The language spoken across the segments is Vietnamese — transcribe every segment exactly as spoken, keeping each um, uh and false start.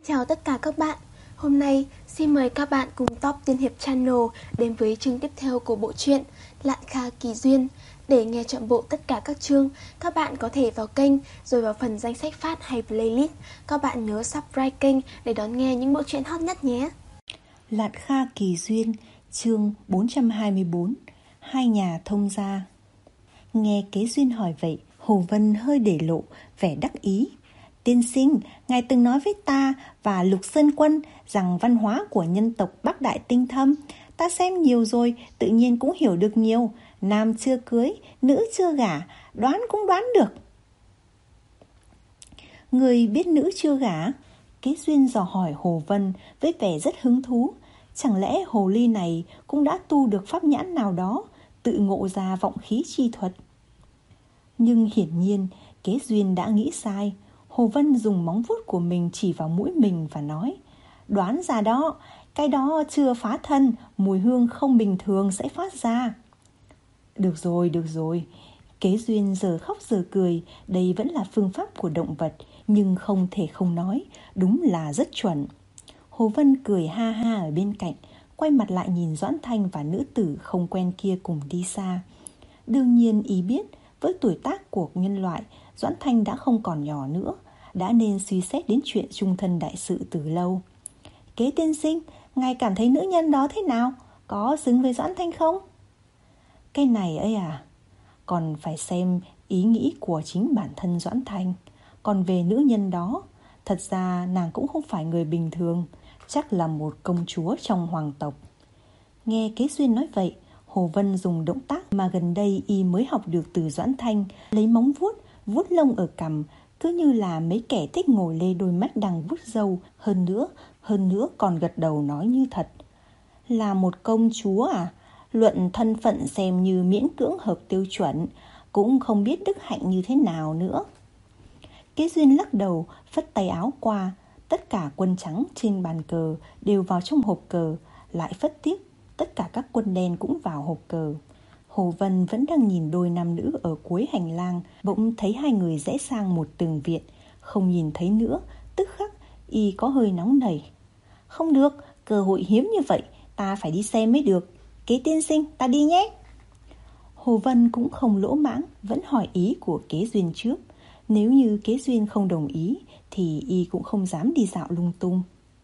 Chào tất cả các bạn. Hôm nay xin mời các bạn cùng Top Tiên Hiệp Channel đến với chương tiếp theo của bộ truyện Lạn Kha Kỳ Duyên. Để nghe trọn bộ tất cả các chương, các bạn có thể vào kênh rồi vào phần danh sách phát hay playlist. Các bạn nhớ subscribe kênh để đón nghe những bộ truyện hot nhất nhé. Lạn Kha Kỳ Duyên, chương bốn trăm hai mươi bốn. Hai nhà thông gia. Nghe Kế Duyên hỏi vậy, Hồ Vân hơi để lộ vẻ đắc ý. Tiên sinh, ngài từng nói với ta và Lục Sơn Quân rằng văn hóa của nhân tộc Bắc Đại tinh thâm. Ta xem nhiều rồi, tự nhiên cũng hiểu được nhiều. Nam chưa cưới, nữ chưa gả, đoán cũng đoán được. Người biết nữ chưa gả? Kế Duyên dò hỏi Hồ Vân với vẻ rất hứng thú. Chẳng lẽ hồ ly này cũng đã tu được pháp nhãn nào đó, tự ngộ ra vọng khí chi thuật? Nhưng hiển nhiên Kế Duyên đã nghĩ sai. Hồ Vân dùng móng vuốt của mình chỉ vào mũi mình và nói: Đoán ra đó, cái đó chưa phá thân, mùi hương không bình thường sẽ phát ra. Được rồi, được rồi. Kế Duyên giờ khóc giờ cười. Đây vẫn là phương pháp của động vật, nhưng không thể không nói, đúng là rất chuẩn. Hồ Vân cười ha ha ở bên cạnh, quay mặt lại nhìn Doãn Thanh và nữ tử không quen kia cùng đi xa. Đương nhiên ý biết với tuổi tác của nhân loại, Doãn Thanh đã không còn nhỏ nữa, đã nên suy xét đến chuyện chung thân đại sự từ lâu. Kế tiên sinh, ngài cảm thấy nữ nhân đó thế nào? Có xứng với Doãn Thanh không? Cái này ấy à, còn phải xem ý nghĩ của chính bản thân Doãn Thanh. Còn về nữ nhân đó, thật ra nàng cũng không phải người bình thường, chắc là một công chúa trong hoàng tộc. Nghe Kế Duyên nói vậy, Hồ Vân dùng động tác mà gần đây y mới học được từ Doãn Thanh, lấy móng vuốt, vuốt lông ở cằm, cứ như là mấy kẻ thích ngồi lê đôi mắt đang vuốt râu. Hơn nữa, hơn nữa còn gật đầu nói như thật. Là một công chúa à? Luận thân phận xem như miễn cưỡng hợp tiêu chuẩn, cũng không biết đức hạnh như thế nào nữa. Kế Duyên lắc đầu, phất tay áo qua. Tất cả quân trắng trên bàn cờ đều vào trong hộp cờ, lại phất tiếp, tất cả các quân đen cũng vào hộp cờ. Hồ Vân vẫn đang nhìn đôi nam nữ ở cuối hành lang, bỗng thấy hai người rẽ sang một tường viện. Không nhìn thấy nữa, tức khắc y có hơi nóng nảy. Không được, cơ hội hiếm như vậy, ta phải đi xem mới được. Kế tiên sinh, ta đi nhé. Hồ Vân cũng không lỗ mãng, vẫn hỏi ý của Kế Duyên trước. Nếu như Kế Duyên không đồng ý thì y cũng không dám đi dạo lung tung.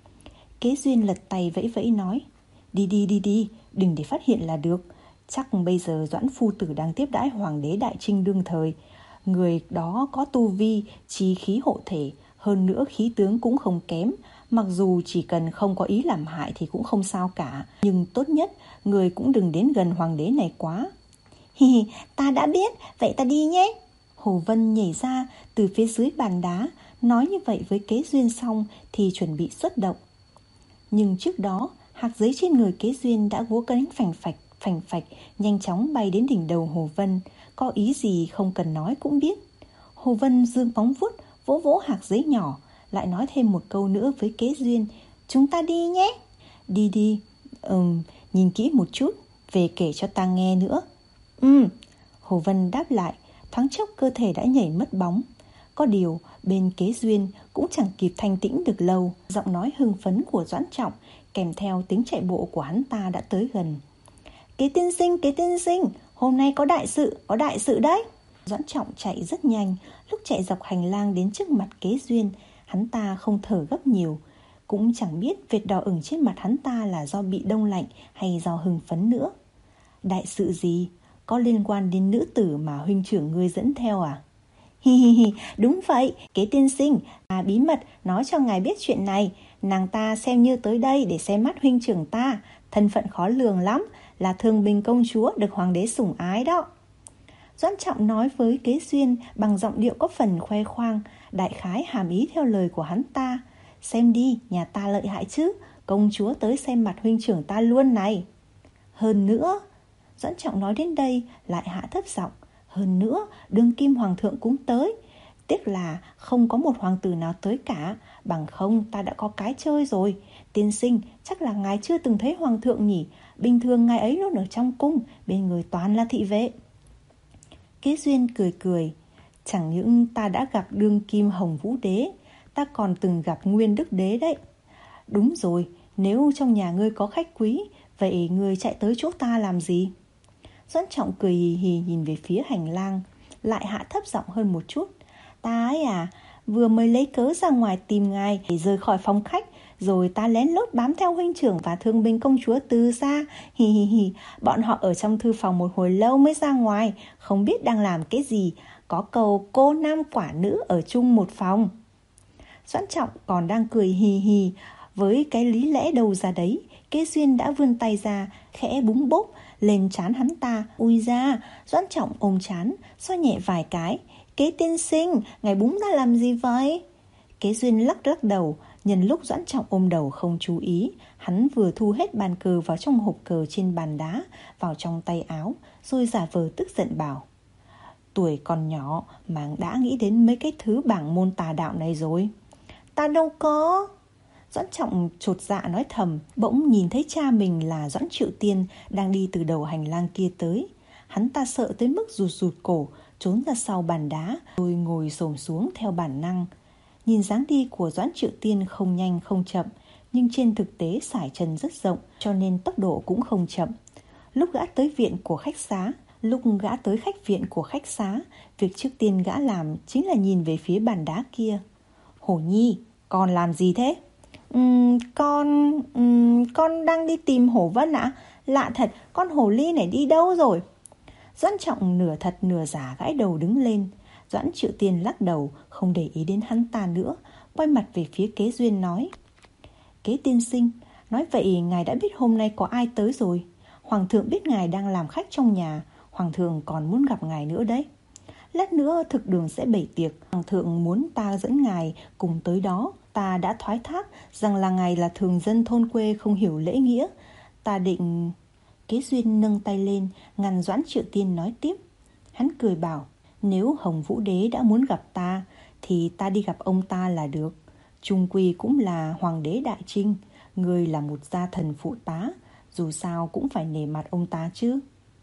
Kế Duyên lật tay vẫy vẫy nói: Đi đi đi đi, đừng để phát hiện là được. Chắc bây giờ Doãn phu tử đang tiếp đãi hoàng đế Đại Trinh đương thời. Người đó có tu vi, chí khí hộ thể, hơn nữa khí tướng cũng không kém. Mặc dù chỉ cần không có ý làm hại thì cũng không sao cả, nhưng tốt nhất người cũng đừng đến gần hoàng đế này quá. Hi hi, ta đã biết, vậy ta đi nhé. Hồ Vân nhảy ra từ phía dưới bàn đá, nói như vậy với Kế Duyên xong thì chuẩn bị xuất động. Nhưng trước đó, hạc giấy trên người Kế Duyên đã vỗ cánh phành phạch, phành phạch, nhanh chóng bay đến đỉnh đầu Hồ Vân. Có ý gì không cần nói cũng biết. Hồ Vân giương móng vuốt, vỗ vỗ hạc giấy nhỏ, lại nói thêm một câu nữa với Kế Duyên: Chúng ta đi nhé. Đi đi, ừm, nhìn kỹ một chút, về kể cho ta nghe nữa. Ừm, Hồ Vân đáp lại, thoáng chốc cơ thể đã nhảy mất bóng. Có điều, bên Kế Duyên cũng chẳng kịp thanh tĩnh được lâu, giọng nói hưng phấn của Doãn Trọng kèm theo tiếng chạy bộ của hắn ta đã tới gần. Kế tiên sinh, kế tiên sinh, hôm nay có đại sự, có đại sự đấy. Doãn Trọng chạy rất nhanh, lúc chạy dọc hành lang đến trước mặt Kế Duyên, hắn ta không thở gấp nhiều. Cũng chẳng biết vệt đỏ ửng trên mặt hắn ta là do bị đông lạnh hay do hưng phấn nữa. Đại sự gì? Có liên quan đến nữ tử mà huynh trưởng ngươi dẫn theo à? Hi hi hi, đúng vậy, Kế tiên sinh, à bí mật nói cho ngài biết chuyện này. Nàng ta xem như tới đây để xem mắt huynh trưởng ta, thân phận khó lường lắm, là Thương Bình công chúa được hoàng đế sủng ái đó. Doãn Trọng nói với Kế Duyên bằng giọng điệu có phần khoe khoang, đại khái hàm ý theo lời của hắn ta. Xem đi, nhà ta lợi hại chứ, công chúa tới xem mặt huynh trưởng ta luôn này. Hơn nữa, Doãn Trọng nói đến đây lại hạ thấp giọng, hơn nữa đương kim hoàng thượng cũng tới. Tiếc là không có một hoàng tử nào tới cả, bằng không ta đã có cái chơi rồi. Tiên sinh, chắc là ngài chưa từng thấy hoàng thượng nhỉ? Bình thường ngài ấy luôn ở trong cung, bên người toàn là thị vệ. Kế Duyên cười cười, chẳng những ta đã gặp đương kim Hồng Vũ Đế, ta còn từng gặp Nguyên Đức Đế đấy. Đúng rồi, nếu trong nhà ngươi có khách quý, vậy ngươi chạy tới chỗ ta làm gì? Doãn Trọng cười hì hì nhìn về phía hành lang, lại hạ thấp giọng hơn một chút. Ta ấy à, vừa mới lấy cớ ra ngoài tìm ngài để rời khỏi phòng khách, rồi ta lén lút bám theo huynh trưởng và thương binh công chúa từ xa. Hì hì hì, bọn họ ở trong thư phòng một hồi lâu mới ra ngoài, không biết đang làm cái gì. Có câu cô nam quả nữ ở chung một phòng. Doãn Trọng còn đang cười hì hì với cái lý lẽ đâu ra đấy, Kế Duyên đã vươn tay ra, khẽ búng bốp lên trán hắn ta. Ui da, Doãn Trọng ôm trán, xoa nhẹ vài cái. Kế tiên sinh, ngài búng ta làm gì vậy? Kế Duyên lắc lắc đầu. Nhân lúc Doãn Trọng ôm đầu không chú ý, hắn vừa thu hết bàn cờ vào trong hộp cờ trên bàn đá, vào trong tay áo, rồi giả vờ tức giận bảo: Tuổi còn nhỏ mà đã nghĩ đến mấy cái thứ bảng môn tà đạo này rồi. Ta đâu có. Doãn Trọng chột dạ nói thầm, bỗng nhìn thấy cha mình là Doãn Triệu Tiên đang đi từ đầu hành lang kia tới. Hắn ta sợ tới mức rụt rụt cổ, trốn ra sau bàn đá, rồi ngồi xổm xuống theo bản năng. Nhìn dáng đi của Doãn Triệu Tiên không nhanh không chậm, nhưng trên thực tế sải chân rất rộng, cho nên tốc độ cũng không chậm. Lúc gã tới viện của khách xá, lúc gã tới khách viện của khách xá, việc trước tiên gã làm chính là nhìn về phía bàn đá kia. Hổ Nhi, con làm gì thế? Uhm, con... Uhm, con đang đi tìm Hổ Vân ạ. À? Lạ thật, con Hổ Ly này đi đâu rồi? Doãn Trọng nửa thật nửa giả gãi đầu đứng lên. Doãn Triệu Tiên lắc đầu, không để ý đến hắn ta nữa, quay mặt về phía Kế Duyên nói: Kế tiên sinh, nói vậy ngài đã biết hôm nay có ai tới rồi. Hoàng thượng biết ngài đang làm khách trong nhà, Hoàng thượng còn muốn gặp ngài nữa đấy. Lát nữa thực đường sẽ bày tiệc, Hoàng thượng muốn ta dẫn ngài cùng tới đó. Ta đã thoái thác rằng là ngài là thường dân thôn quê không hiểu lễ nghĩa. Ta định... Kế Duyên nâng tay lên ngăn Doãn Triệu Tiên nói tiếp. Hắn cười bảo: Nếu Hồng Vũ Đế đã muốn gặp ta thì ta đi gặp ông ta là được. Chung quy cũng là hoàng đế đại trinh, ngươi là một gia thần phụ tá, dù sao cũng phải nể mặt ông ta chứ.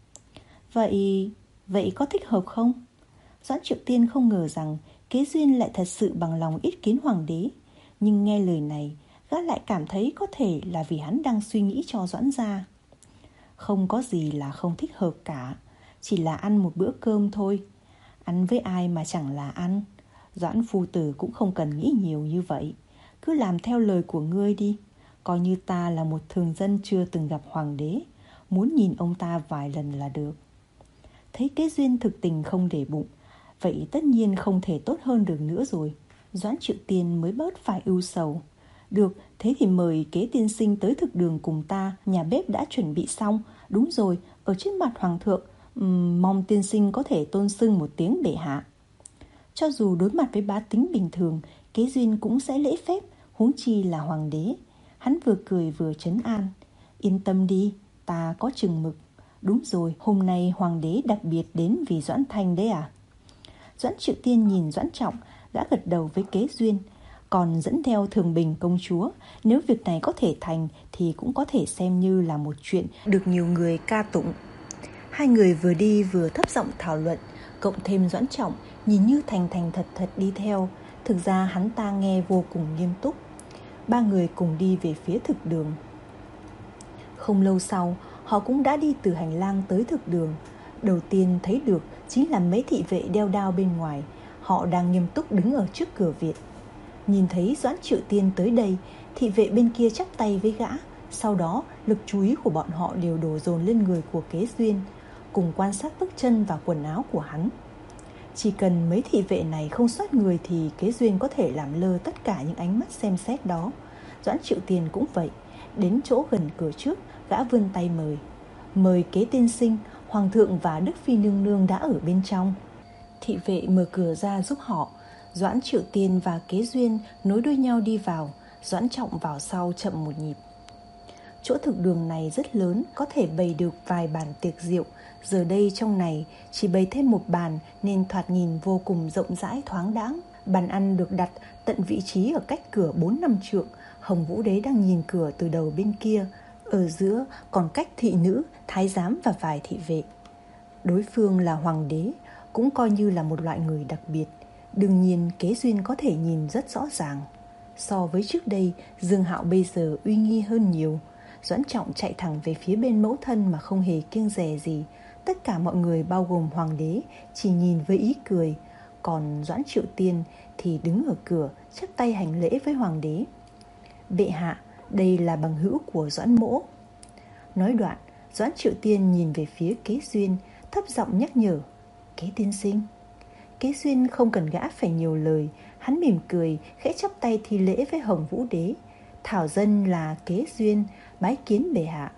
Vậy... vậy có thích hợp không? Doãn Triệu Tiên không ngờ rằng Kế Duyên lại thật sự bằng lòng yết kiến hoàng đế. Nhưng nghe lời này, gã lại cảm thấy có thể là vì hắn đang suy nghĩ cho Doãn gia. Không có gì là không thích hợp cả, chỉ là ăn một bữa cơm thôi. Ăn với ai mà chẳng là ăn. Doãn phu tử cũng không cần nghĩ nhiều như vậy. Cứ làm theo lời của ngươi đi. Coi như ta là một thường dân chưa từng gặp hoàng đế, muốn nhìn ông ta vài lần là được. Thấy Kế Duyên thực tình không để bụng, vậy tất nhiên không thể tốt hơn được nữa rồi. Doãn Triệu Tiên mới bớt phải ưu sầu. Được, thế thì mời Kế tiên sinh tới thực đường cùng ta, nhà bếp đã chuẩn bị xong. Đúng rồi, ở trước mặt hoàng thượng, um, mong tiên sinh có thể tôn xưng một tiếng bệ hạ. Cho dù đối mặt với bá tính bình thường, Kế Duyên cũng sẽ lễ phép, huống chi là hoàng đế. Hắn vừa cười vừa trấn an. Yên tâm đi, ta có chừng mực. Đúng rồi, hôm nay hoàng đế đặc biệt đến vì Doãn Thanh đấy à? Doãn Triệu Tiên nhìn Doãn Trọng, đã gật đầu với Kế Duyên. Còn dẫn theo Thường Bình công chúa, nếu việc này có thể thành thì cũng có thể xem như là một chuyện được nhiều người ca tụng. Hai người vừa đi vừa thấp giọng thảo luận, cộng thêm Doãn Trọng nhìn như thành thành thật thật đi theo. Thực ra hắn ta nghe vô cùng nghiêm túc. Ba người cùng đi về phía thực đường. Không lâu sau, họ cũng đã đi từ hành lang tới thực đường. Đầu tiên thấy được chính là mấy thị vệ đeo đao bên ngoài. Họ đang nghiêm túc đứng ở trước cửa viện. Nhìn thấy Doãn Triệu Tiên tới đây, thị vệ bên kia chắp tay với gã. Sau đó lực chú ý của bọn họ đều đổ dồn lên người của Kế Duyên, cùng quan sát bước chân và quần áo của hắn. Chỉ cần mấy thị vệ này không soát người thì Kế Duyên có thể làm lơ tất cả những ánh mắt xem xét đó. Doãn Triệu Tiên cũng vậy. Đến chỗ gần cửa trước, gã vươn tay mời. Mời Kế tiên sinh, hoàng thượng và Đức Phi nương nương đã ở bên trong. Thị vệ mở cửa ra giúp họ. Doãn Triệu Tiên và Kế Duyên nối đuôi nhau đi vào. Doãn Trọng vào sau chậm một nhịp. Chỗ thực đường này rất lớn, có thể bày được vài bàn tiệc rượu. Giờ đây trong này chỉ bày thêm một bàn nên thoạt nhìn vô cùng rộng rãi thoáng đãng. Bàn ăn được đặt tận vị trí ở cách cửa bốn năm trượng. Hồng Vũ Đế đang nhìn cửa từ đầu bên kia. Ở giữa còn cách thị nữ, thái giám và vài thị vệ. Đối phương là hoàng đế, cũng coi như là một loại người đặc biệt. Đương nhiên Kế Duyên có thể nhìn rất rõ ràng. So với trước đây, Dương Hạo bây giờ uy nghi hơn nhiều. Doãn Trọng chạy thẳng về phía bên mẫu thân mà không hề kiêng dè gì. Tất cả mọi người bao gồm hoàng đế chỉ nhìn với ý cười. Còn Doãn Triệu Tiên thì đứng ở cửa chắp tay hành lễ với hoàng đế. Bệ hạ, đây là bằng hữu của Doãn mỗ. Nói đoạn, Doãn Triệu Tiên nhìn về phía Kế Duyên, thấp giọng nhắc nhở. Kế tiên sinh. Kế Duyên không cần gã phải nhiều lời. Hắn mỉm cười, khẽ chắp tay thi lễ với Hồng Vũ Đế. Thảo dân là Kế Duyên, bái kiến bệ hạ.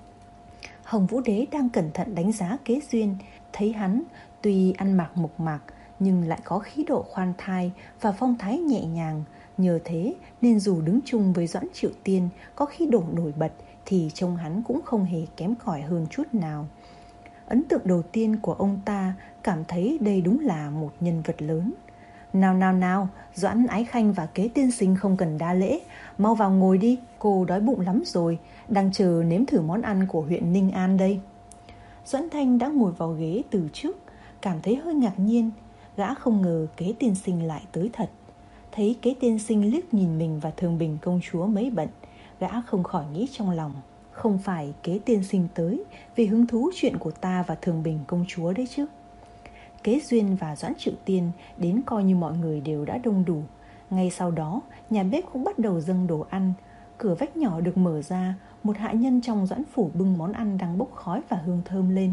Hồng Vũ Đế đang cẩn thận đánh giá Kế Duyên. Thấy hắn tuy ăn mặc mộc mạc nhưng lại có khí độ khoan thai và phong thái nhẹ nhàng. Nhờ thế nên dù đứng chung với Doãn Triệu Tiên có khí độ nổi bật thì trông hắn cũng không hề kém cỏi hơn chút nào. Ấn tượng đầu tiên của ông ta cảm thấy đây đúng là một nhân vật lớn. Nào nào nào, Doãn Ái Khanh và Kế tiên sinh không cần đa lễ, mau vào ngồi đi, cô đói bụng lắm rồi, đang chờ nếm thử món ăn của huyện Ninh An đây. Doãn Thanh đã ngồi vào ghế từ trước, cảm thấy hơi ngạc nhiên. Gã không ngờ Kế tiên sinh lại tới thật. Thấy Kế tiên sinh liếc nhìn mình và Thường Bình công chúa mấy bận, gã không khỏi nghĩ trong lòng. Không phải Kế tiên sinh tới vì hứng thú chuyện của ta và Thường Bình công chúa đấy chứ. Kế Duyên và Doãn Triệu Tiên đến coi như mọi người đều đã đông đủ. Ngay sau đó, nhà bếp cũng bắt đầu dâng đồ ăn. Cửa vách nhỏ được mở ra, một hạ nhân trong Doãn phủ bưng món ăn đang bốc khói và hương thơm lên.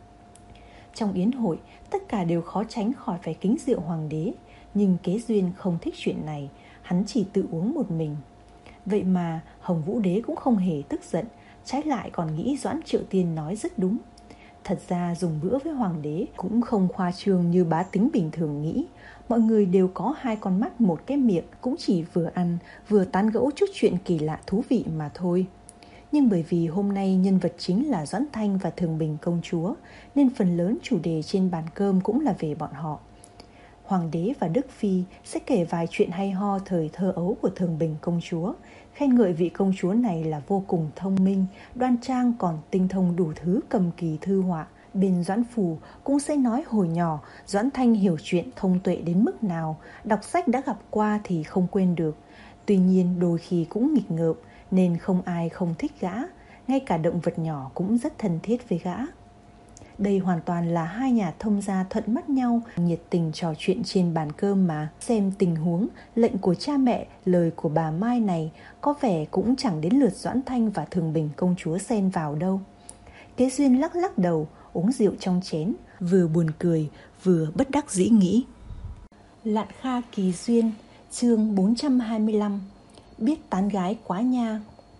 Trong yến hội, tất cả đều khó tránh khỏi phải kính rượu hoàng đế. Nhưng Kế Duyên không thích chuyện này, hắn chỉ tự uống một mình. Vậy mà Hồng Vũ Đế cũng không hề tức giận, trái lại còn nghĩ Doãn Triệu Tiên nói rất đúng. Thật ra dùng bữa với hoàng đế cũng không khoa trương như bá tính bình thường nghĩ. Mọi người đều có hai con mắt một cái miệng, cũng chỉ vừa ăn vừa tán gẫu chút chuyện kỳ lạ thú vị mà thôi. Nhưng bởi vì hôm nay nhân vật chính là Doãn Thanh và Thường Bình công chúa, nên phần lớn chủ đề trên bàn cơm cũng là về bọn họ. Hoàng đế và Đức Phi sẽ kể vài chuyện hay ho thời thơ ấu của Thường Bình công chúa, khen ngợi vị công chúa này là vô cùng thông minh, đoan trang, còn tinh thông đủ thứ cầm kỳ thư họa. Bên Doãn phủ cũng sẽ nói hồi nhỏ Doãn Thanh hiểu chuyện thông tuệ đến mức nào, đọc sách đã gặp qua thì không quên được. Tuy nhiên đôi khi cũng nghịch ngợm nên không ai không thích gã, ngay cả động vật nhỏ cũng rất thân thiết với gã. Đây hoàn toàn là hai nhà thông gia thuận mắt nhau, nhiệt tình trò chuyện trên bàn cơm mà. Xem tình huống, lệnh của cha mẹ, lời của bà Mai này có vẻ cũng chẳng đến lượt Doãn Thanh và Thường Bình công chúa xen vào đâu. Kế Duyên lắc lắc đầu, uống rượu trong chén, vừa buồn cười, vừa bất đắc dĩ nghĩ. Lạn Kha Kỳ Duyên, chương bốn trăm hai mươi lăm. Biết tán gái quá nha.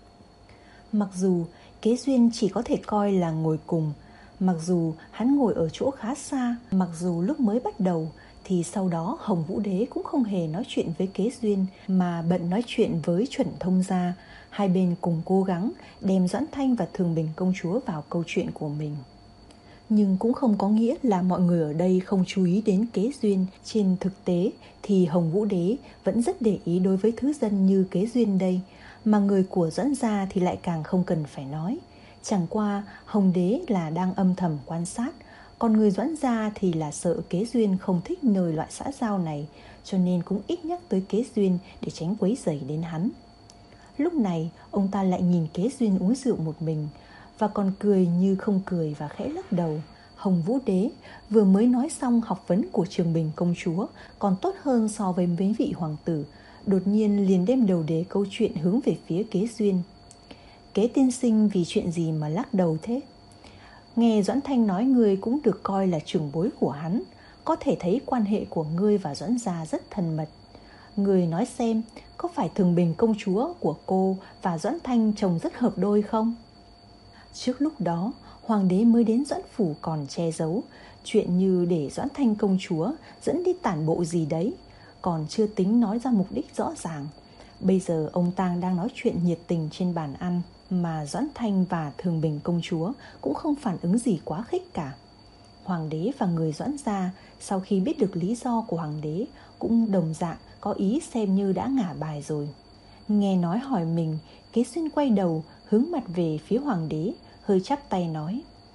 Mặc dù Kế Duyên chỉ có thể coi là ngồi cùng, mặc dù hắn ngồi ở chỗ khá xa, mặc dù lúc mới bắt đầu thì sau đó Hồng Vũ Đế cũng không hề nói chuyện với Kế Duyên mà bận nói chuyện với chuẩn thông gia. Hai bên cùng cố gắng đem Doãn Thanh và Thường Bình công chúa vào câu chuyện của mình. Nhưng cũng không có nghĩa là mọi người ở đây không chú ý đến Kế Duyên. Trên thực tế thì Hồng Vũ Đế vẫn rất để ý đối với thứ dân như Kế Duyên đây, mà người của Doãn gia thì lại càng không cần phải nói. Chẳng qua Hồng Đế là đang âm thầm quan sát, còn người Doãn gia thì là sợ Kế Duyên không thích nơi loại xã giao này, cho nên cũng ít nhắc tới Kế Duyên để tránh quấy rầy đến hắn. Lúc này ông ta lại nhìn Kế Duyên uống rượu một mình, và còn cười như không cười và khẽ lắc đầu. Hồng Vũ Đế vừa mới nói xong học vấn của Trường Bình công chúa còn tốt hơn so với mấy vị hoàng tử, đột nhiên liền đem đầu đế câu chuyện hướng về phía Kế Duyên. Kế tiên sinh vì chuyện gì mà lắc đầu thế? Nghe Doãn Thanh nói ngươi cũng được coi là trưởng bối của hắn, có thể thấy quan hệ của ngươi và Doãn gia rất thân mật. Ngươi nói xem, có phải Thường Bình công chúa của cô và Doãn Thanh trông rất hợp đôi không? Trước lúc đó, hoàng đế mới đến Doãn phủ còn che giấu, chuyện như để Doãn Thanh công chúa dẫn đi tản bộ gì đấy, còn chưa tính nói ra mục đích rõ ràng. Bây giờ ông Tang đang nói chuyện nhiệt tình trên bàn ăn, mà Doãn Thanh và Thường Bình công chúa cũng không phản ứng gì quá khích cả. Hoàng đế và người Doãn gia sau khi biết được lý do của hoàng đế cũng đồng dạng có ý xem như đã ngả bài rồi. Nghe nói hỏi mình, Kế Duyên quay đầu hướng mặt về phía hoàng đế, hơi chắp tay nói: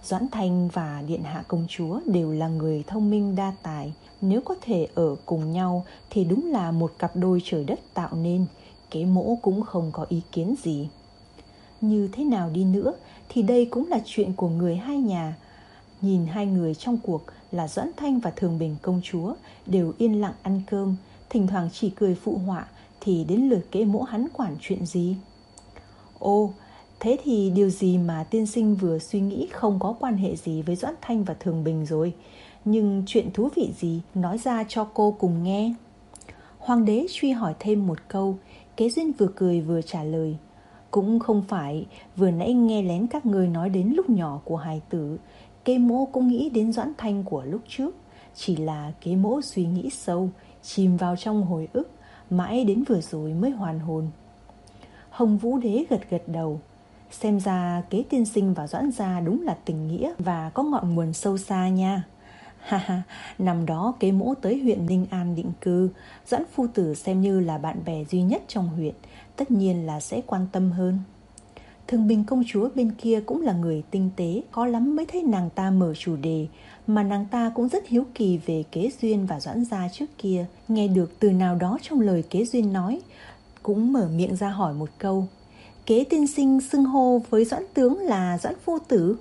Doãn Thanh và Điện hạ công chúa đều là người thông minh đa tài. Nếu có thể ở cùng nhau thì đúng là một cặp đôi trời đất tạo nên. Kế mỗ cũng không có ý kiến gì. Như thế nào đi nữa thì đây cũng là chuyện của người hai nhà. Nhìn hai người trong cuộc là Doãn Thanh và Thường Bình công chúa đều yên lặng ăn cơm, thỉnh thoảng chỉ cười phụ họa, thì đến lượt Kế mỗ hắn quản chuyện gì. Ô, thế thì điều gì mà tiên sinh vừa suy nghĩ không có quan hệ gì với Doãn Thanh và Thường Bình rồi. Nhưng chuyện thú vị gì, nói ra cho cô cùng nghe. Hoàng đế truy hỏi thêm một câu. Kế Duyên vừa cười vừa trả lời. Cũng không phải, vừa nãy nghe lén các ngươi nói đến lúc nhỏ của hài tử, Kế mỗ cũng nghĩ đến Doãn Thanh của lúc trước. Chỉ là Kế mỗ suy nghĩ sâu, chìm vào trong hồi ức, mãi đến vừa rồi mới hoàn hồn. Hồng Vũ Đế gật gật đầu. Xem ra Kế tiên sinh và Doãn gia đúng là tình nghĩa và có ngọn nguồn sâu xa nha. Ha ha, năm đó Kế mỗ tới huyện Ninh An định cư, Doãn phu tử xem như là bạn bè duy nhất trong huyện, tất nhiên là sẽ quan tâm hơn. Thường Bình công chúa bên kia cũng là người tinh tế, khó lắm mới thấy nàng ta mở chủ đề, mà nàng ta cũng rất hiếu kỳ về Kế Duyên và Doãn gia trước kia. Nghe được từ nào đó trong lời Kế Duyên nói, cũng mở miệng ra hỏi một câu. Kế tiên sinh xưng hô với Doãn tướng là Doãn phu tử.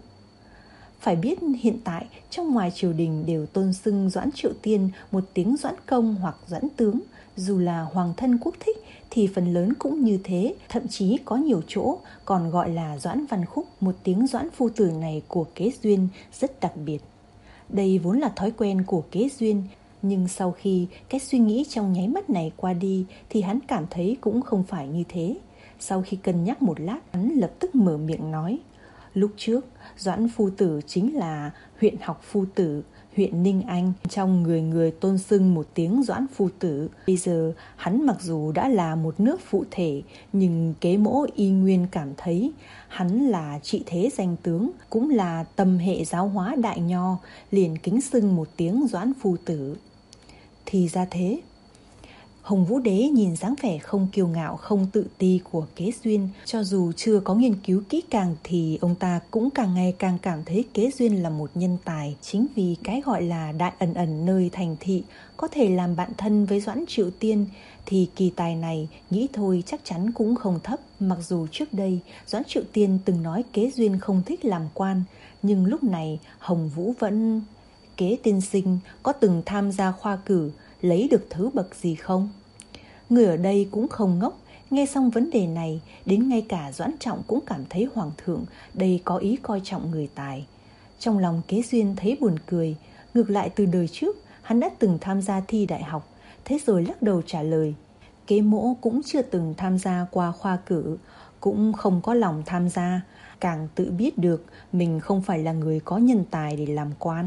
Phải biết hiện tại trong ngoài triều đình đều tôn xưng Doãn Triệu Tiên một tiếng Doãn công hoặc Doãn tướng. Dù là hoàng thân quốc thích thì phần lớn cũng như thế, thậm chí có nhiều chỗ còn gọi là Doãn Văn Khúc. Một tiếng Doãn phu tử này của Kế Duyên rất đặc biệt. Đây vốn là thói quen của Kế Duyên, nhưng sau khi cái suy nghĩ trong nháy mắt này qua đi thì hắn cảm thấy cũng không phải như thế. Sau khi cân nhắc một lát, hắn lập tức mở miệng nói. Lúc trước, Doãn phu tử chính là huyện học phu tử, huyện Ninh Anh. Trong người người tôn xưng một tiếng Doãn phu tử. Bây giờ, hắn mặc dù đã là một nước phụ thể, nhưng Kế mỗ y nguyên cảm thấy hắn là trị thế danh tướng, cũng là tâm hệ giáo hóa đại nho, liền kính xưng một tiếng Doãn phu tử. Thì ra thế. Hồng Vũ Đế nhìn dáng vẻ không kiêu ngạo, không tự ti của Kế Duyên, cho dù chưa có nghiên cứu kỹ càng thì ông ta cũng càng ngày càng cảm thấy Kế Duyên là một nhân tài. Chính vì cái gọi là đại ẩn ẩn nơi thành thị có thể làm bạn thân với Doãn Triệu Tiên thì kỳ tài này nghĩ thôi chắc chắn cũng không thấp. Mặc dù trước đây Doãn Triệu Tiên từng nói Kế Duyên không thích làm quan, nhưng lúc này Hồng Vũ vẫn... Kế tiên sinh có từng tham gia khoa cử, lấy được thứ bậc gì không? Người ở đây cũng không ngốc, nghe xong vấn đề này, đến ngay cả Doãn Trọng cũng cảm thấy hoàng thượng đây có ý coi trọng người tài. Trong lòng Kế Duyên thấy buồn cười, ngược lại từ đời trước hắn đã từng tham gia thi đại học, thế rồi lắc đầu trả lời. Kế mỗ cũng chưa từng tham gia qua khoa cử, cũng không có lòng tham gia, càng tự biết được mình không phải là người có nhân tài để làm quan.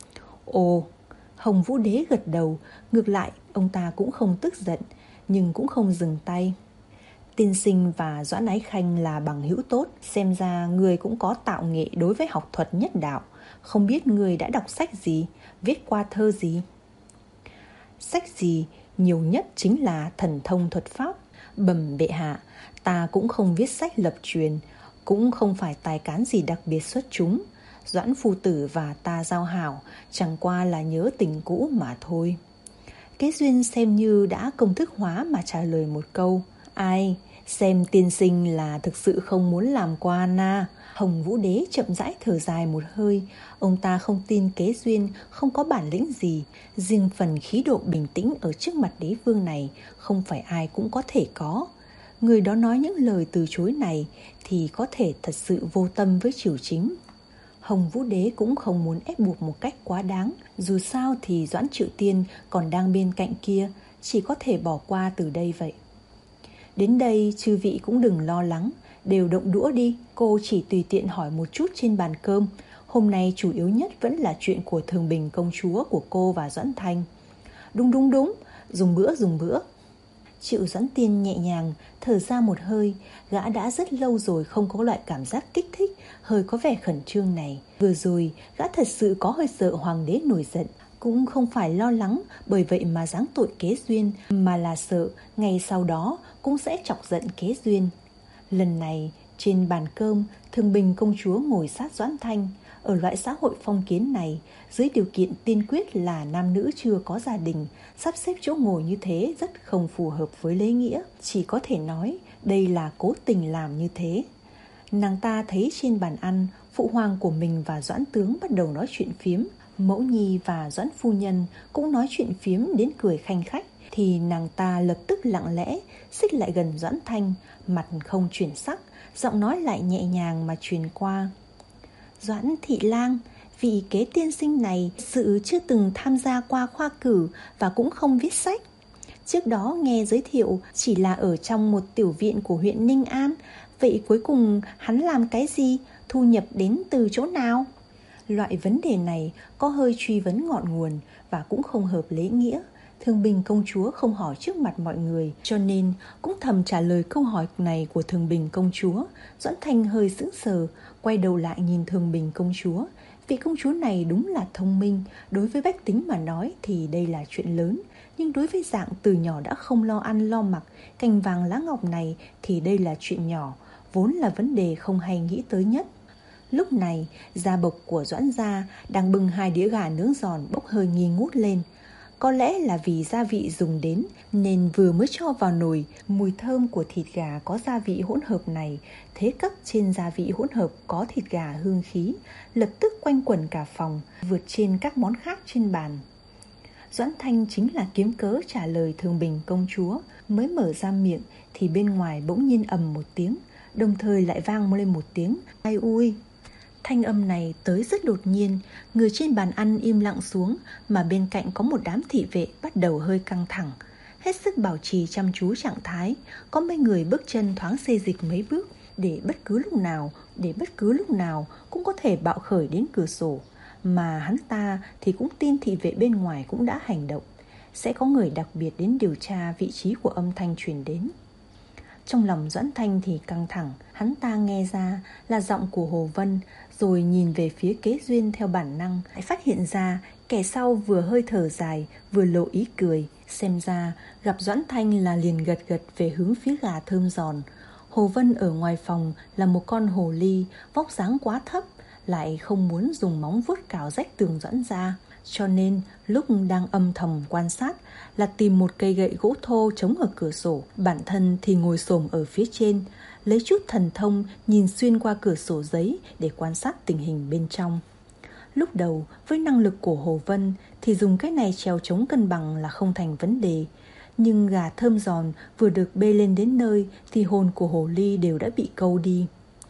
Ồ, Hồng Vũ Đế gật đầu, ngược lại ông ta cũng không tức giận, nhưng cũng không dừng tay. Tiên sinh và Doãn Ái Khanh là bằng hữu tốt, xem ra người cũng có tạo nghệ đối với học thuật nhất đạo. Không biết người đã đọc sách gì, viết qua thơ gì? Sách gì? Nhiều nhất chính là thần thông thuật pháp. Bẩm bệ hạ, ta cũng không viết sách lập truyền, cũng không phải tài cán gì đặc biệt xuất chúng. Doãn phu tử và ta giao hảo, chẳng qua là nhớ tình cũ mà thôi. Kế Duyên xem như đã công thức hóa mà trả lời một câu. Ai, xem tiên sinh là thực sự không muốn làm quan à. Hồng Vũ Đế chậm rãi thở dài một hơi. Ông ta không tin Kế Duyên không có bản lĩnh gì. Riêng phần khí độ bình tĩnh ở trước mặt đế vương này không phải ai cũng có thể có. Người đó nói những lời từ chối này thì có thể thật sự vô tâm với triều chính. Hồng Vũ Đế cũng không muốn ép buộc một cách quá đáng. Dù sao thì Doãn Triệu Tiên còn đang bên cạnh kia, chỉ có thể bỏ qua từ đây vậy. Đến đây chư vị cũng đừng lo lắng, đều động đũa đi. Cô chỉ tùy tiện hỏi một chút trên bàn cơm. Hôm nay chủ yếu nhất vẫn là chuyện của Thường Bình công chúa của cô và Doãn Thanh. Đúng đúng đúng, dùng bữa dùng bữa. Triệu Doãn Tiên nhẹ nhàng thở ra một hơi. Gã đã rất lâu rồi không có loại cảm giác kích thích, hơi có vẻ khẩn trương này. Vừa rồi gã thật sự có hơi sợ hoàng đế nổi giận. Cũng không phải lo lắng bởi vậy mà giáng tội Kế Duyên, mà là sợ ngày sau đó cũng sẽ chọc giận Kế Duyên. Lần này trên bàn cơm, Thường Bình công chúa ngồi sát Doãn Thanh. Ở loại xã hội phong kiến này, dưới điều kiện tiên quyết là nam nữ chưa có gia đình, sắp xếp chỗ ngồi như thế rất không phù hợp với lễ nghĩa. Chỉ có thể nói đây là cố tình làm như thế. Nàng ta thấy trên bàn ăn, phụ hoàng của mình và Doãn tướng bắt đầu nói chuyện phiếm. Mẫu nhi và Doãn phu nhân cũng nói chuyện phiếm đến cười khanh khách. Thì nàng ta lập tức lặng lẽ xích lại gần Doãn Thanh, mặt không chuyển sắc, giọng nói lại nhẹ nhàng mà truyền qua. Doãn thị lang, vị kế tiên sinh này sự chưa từng tham gia qua khoa cử và cũng không viết sách. Trước đó nghe giới thiệu chỉ là ở trong một tiểu viện của huyện Ninh An. Vậy cuối cùng hắn làm cái gì? Thu nhập đến từ chỗ nào? Loại vấn đề này có hơi truy vấn ngọn nguồn và cũng không hợp lễ nghĩa. Thường Bình công chúa không hỏi trước mặt mọi người, cho nên cũng thầm trả lời câu hỏi này của Thường Bình công chúa. Doãn Thanh hơi sững sờ, quay đầu lại nhìn Thường Bình công chúa. Vị công chúa này đúng là thông minh. Đối với bách tính mà nói thì đây là chuyện lớn, nhưng đối với dạng từ nhỏ đã không lo ăn lo mặc, cành vàng lá ngọc này thì đây là chuyện nhỏ, vốn là vấn đề không hay nghĩ tới nhất. Lúc này, gia bộc của Doãn gia đang bưng hai đĩa gà nướng giòn bốc hơi nghi ngút lên. Có lẽ là vì gia vị dùng đến nên vừa mới cho vào nồi, mùi thơm của thịt gà có gia vị hỗn hợp này, thế cấp trên gia vị hỗn hợp có thịt gà hương khí, lập tức quanh quẩn cả phòng, vượt trên các món khác trên bàn. Doãn Thanh chính là kiếm cớ trả lời Thường Bình công chúa, mới mở ra miệng thì bên ngoài bỗng nhiên ầm một tiếng, đồng thời lại vang lên một tiếng ai ui. Thanh âm này tới rất đột nhiên, người trên bàn ăn im lặng xuống, mà bên cạnh có một đám thị vệ bắt đầu hơi căng thẳng, hết sức bảo trì chăm chú trạng thái. Có mấy người bước chân thoáng xê dịch mấy bước, để bất cứ lúc nào, để bất cứ lúc nào cũng có thể bạo khởi đến cửa sổ. Mà hắn ta thì cũng tin thị vệ bên ngoài cũng đã hành động, sẽ có người đặc biệt đến điều tra vị trí của âm thanh truyền đến. Trong lòng Doãn Thanh thì căng thẳng, hắn ta nghe ra là giọng của Hồ Vân, rồi nhìn về phía Kế Duyên theo bản năng, lại phát hiện ra kẻ sau vừa hơi thở dài, vừa lộ ý cười. Xem ra gặp Doãn Thanh là liền gật gật về hướng phía gà thơm giòn. Hồ Vân ở ngoài phòng là một con hồ ly, vóc dáng quá thấp, lại không muốn dùng móng vuốt cào rách tường Doãn ra, cho nên lúc đang âm thầm quan sát là tìm một cây gậy gỗ thô chống ở cửa sổ, bản thân thì ngồi xổm ở phía trên, lấy chút thần thông nhìn xuyên qua cửa sổ giấy để quan sát tình hình bên trong. Lúc đầu với năng lực của Hồ Vân thì dùng cái này trèo chống cân bằng là không thành vấn đề, nhưng gà thơm giòn vừa được bê lên đến nơi thì hồn của hồ ly đều đã bị câu đi.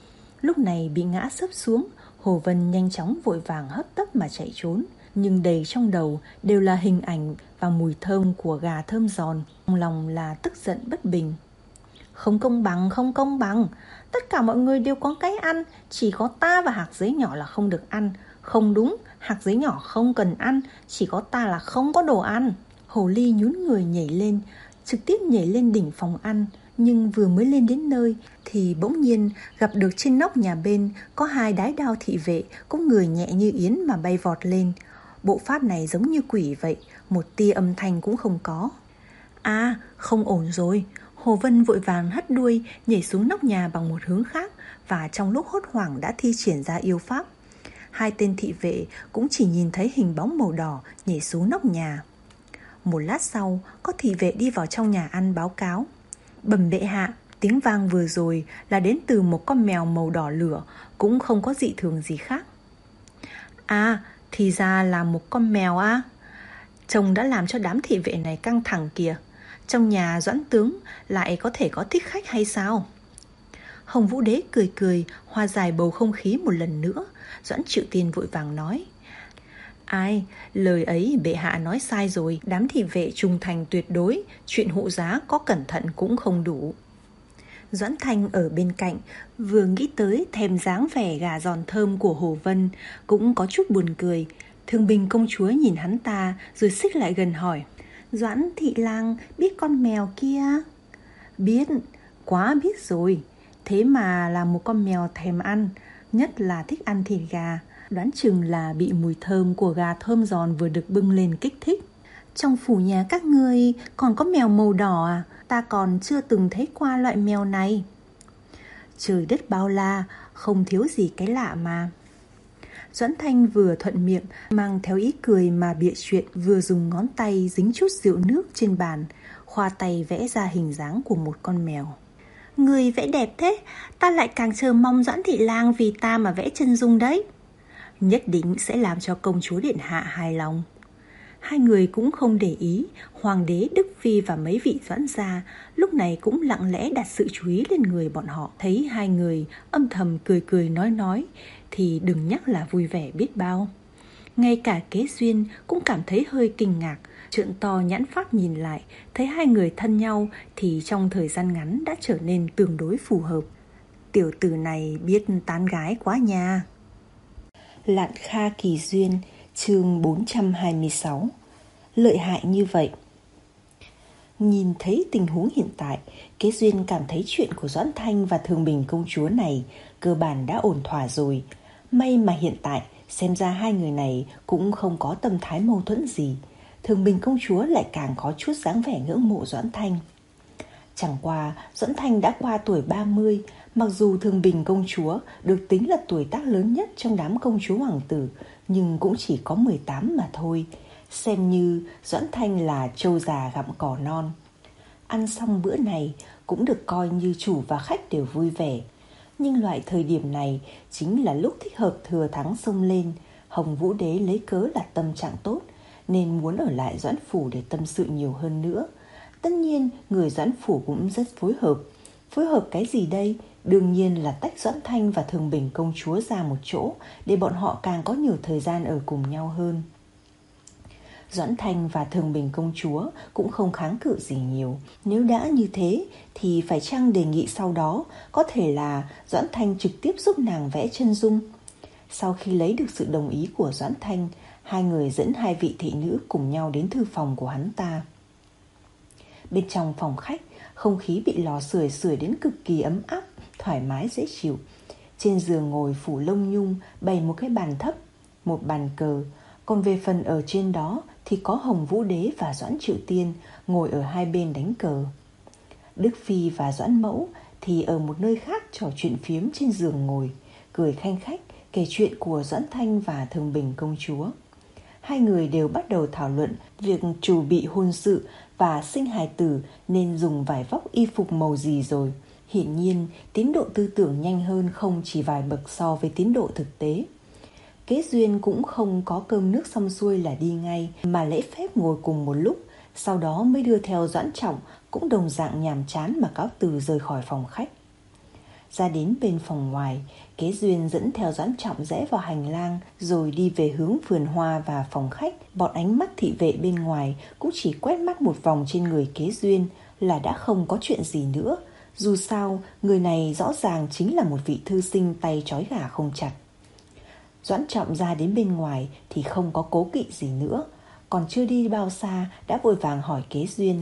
Lúc này bị ngã sấp xuống, Hồ Vân nhanh chóng vội vàng hấp tấp mà chạy trốn, nhưng đầy trong đầu đều là hình ảnh và mùi thơm của gà thơm giòn. Trong lòng là tức giận bất bình. Không công bằng, không công bằng. Tất cả mọi người đều có cái ăn, chỉ có ta và hạt giấy nhỏ là không được ăn. Không đúng, hạt giấy nhỏ không cần ăn, chỉ có ta là không có đồ ăn. Hồ ly nhún người nhảy lên, trực tiếp nhảy lên đỉnh phòng ăn. Nhưng vừa mới lên đến nơi thì bỗng nhiên gặp được trên nóc nhà bên có hai đái đao thị vệ, có người nhẹ như yến mà bay vọt lên. Bộ pháp này giống như quỷ vậy, một tia âm thanh cũng không có. À, không ổn rồi. Hồ Vân vội vàng hất đuôi nhảy xuống nóc nhà bằng một hướng khác, và trong lúc hốt hoảng đã thi triển ra yêu pháp. Hai tên thị vệ cũng chỉ nhìn thấy hình bóng màu đỏ nhảy xuống nóc nhà. Một lát sau, có thị vệ đi vào trong nhà ăn báo cáo. Bẩm bệ hạ, tiếng vang vừa rồi là đến từ một con mèo màu đỏ lửa, cũng không có dị thường gì khác. À, thì ra là một con mèo à? Trông đã làm cho đám thị vệ này căng thẳng kìa. Trong nhà Doãn tướng lại có thể có thích khách hay sao? Hồng Vũ Đế cười cười, hòa giải bầu không khí một lần nữa. Doãn Triệu Tiên vội vàng nói: Ai, lời ấy bệ hạ nói sai rồi. Đám thị vệ trung thành tuyệt đối, chuyện hộ giá có cẩn thận cũng không đủ. Doãn Thanh ở bên cạnh vừa nghĩ tới thèm dáng vẻ gà giòn thơm của Hồ Vân, cũng có chút buồn cười. Thường Bình công chúa nhìn hắn ta rồi xích lại gần hỏi: Doãn thị lang biết con mèo kia? Biết, quá biết rồi. Thế mà là một con mèo thèm ăn, nhất là thích ăn thịt gà. Đoán chừng là bị mùi thơm của gà thơm giòn vừa được bưng lên kích thích. Trong phủ nhà các ngươi còn có mèo màu đỏ à? Ta còn chưa từng thấy qua loại mèo này. Trời đất bao la, không thiếu gì cái lạ mà. Doãn Thanh vừa thuận miệng, mang theo ý cười mà bịa chuyện, vừa dùng ngón tay dính chút rượu nước trên bàn, khoa tay vẽ ra hình dáng của một con mèo. Người vẽ đẹp thế, ta lại càng chờ mong Doãn thị lang vì ta mà vẽ chân dung đấy. Nhất định sẽ làm cho công chúa điện hạ hài lòng. Hai người cũng không để ý, hoàng đế, Đức Phi và mấy vị doãn gia lúc này cũng lặng lẽ đặt sự chú ý lên người bọn họ. Thấy hai người âm thầm cười cười nói nói thì đừng nhắc là vui vẻ biết bao. Ngay cả Kế Duyên cũng cảm thấy hơi kinh ngạc, trợn to nhãn pháp nhìn lại, thấy hai người thân nhau thì trong thời gian ngắn đã trở nên tương đối phù hợp. Tiểu tử này biết tán gái quá nha. Lạn Kha Kỳ Duyên, chương bốn trăm hai mươi sáu. Lợi hại như vậy. Nhìn thấy tình huống hiện tại, Kế Duyên cảm thấy chuyện của Doãn Thanh và Thường Bình công chúa này cơ bản đã ổn thỏa rồi. May mà hiện tại xem ra hai người này cũng không có tâm thái mâu thuẫn gì. Thường Bình công chúa lại càng có chút dáng vẻ ngưỡng mộ Doãn Thanh. Chẳng qua Doãn Thanh đã qua tuổi ba mươi, mặc dù Thường Bình công chúa được tính là tuổi tác lớn nhất trong đám công chúa hoàng tử, nhưng cũng chỉ có mười tám mà thôi. Xem như Doãn Thanh là trâu già gặm cỏ non. Ăn xong bữa này cũng được coi như chủ và khách đều vui vẻ. Nhưng loại thời điểm này chính là lúc thích hợp thừa thắng xông lên. Hồng Vũ Đế lấy cớ là tâm trạng tốt nên muốn ở lại Doãn phủ để tâm sự nhiều hơn nữa. Tất nhiên người Doãn phủ cũng rất phối hợp. Phối hợp cái gì đây? Đương nhiên là tách Doãn Thanh và Thường Bình công chúa ra một chỗ để bọn họ càng có nhiều thời gian ở cùng nhau hơn. Doãn Thanh và Thường Bình công chúa cũng không kháng cự gì nhiều. Nếu đã như thế thì phải chăng đề nghị sau đó có thể là Doãn Thanh trực tiếp giúp nàng vẽ chân dung. Sau khi lấy được sự đồng ý của Doãn Thanh, hai người dẫn hai vị thị nữ cùng nhau đến thư phòng của hắn ta. Bên trong phòng khách, không khí bị lò sưởi sưởi đến cực kỳ ấm áp, thoải mái dễ chịu. Trên giường ngồi phủ lông nhung bày một cái bàn thấp, một bàn cờ. Còn về phần ở trên đó thì có Hồng Vũ Đế và Doãn Triệu Tiên ngồi ở hai bên đánh cờ. Đức Phi và Doãn Mẫu thì ở một nơi khác trò chuyện phiếm trên giường ngồi, cười khanh khách kể chuyện của Doãn Thanh và Thường Bình công chúa. Hai người đều bắt đầu thảo luận việc chủ bị hôn sự và sinh hài tử nên dùng vải vóc y phục màu gì rồi. Hiển nhiên tiến độ tư tưởng nhanh hơn không chỉ vài bậc so với tiến độ thực tế. Kế Duyên cũng không có cơm nước xong xuôi là đi ngay, mà lễ phép ngồi cùng một lúc, sau đó mới đưa theo Doãn Trọng, cũng đồng dạng nhàm chán mà cáo từ rời khỏi phòng khách. Ra đến bên phòng ngoài, Kế Duyên dẫn theo Doãn Trọng rẽ vào hành lang rồi đi về hướng vườn hoa và phòng khách. Bọn ánh mắt thị vệ bên ngoài cũng chỉ quét mắt một vòng trên người Kế Duyên là đã không có chuyện gì nữa. Dù sao, người này rõ ràng chính là một vị thư sinh tay trói gà không chặt. Doãn Trọng ra đến bên ngoài thì không có cố kỵ gì nữa, còn chưa đi bao xa đã vội vàng hỏi Kế Duyên.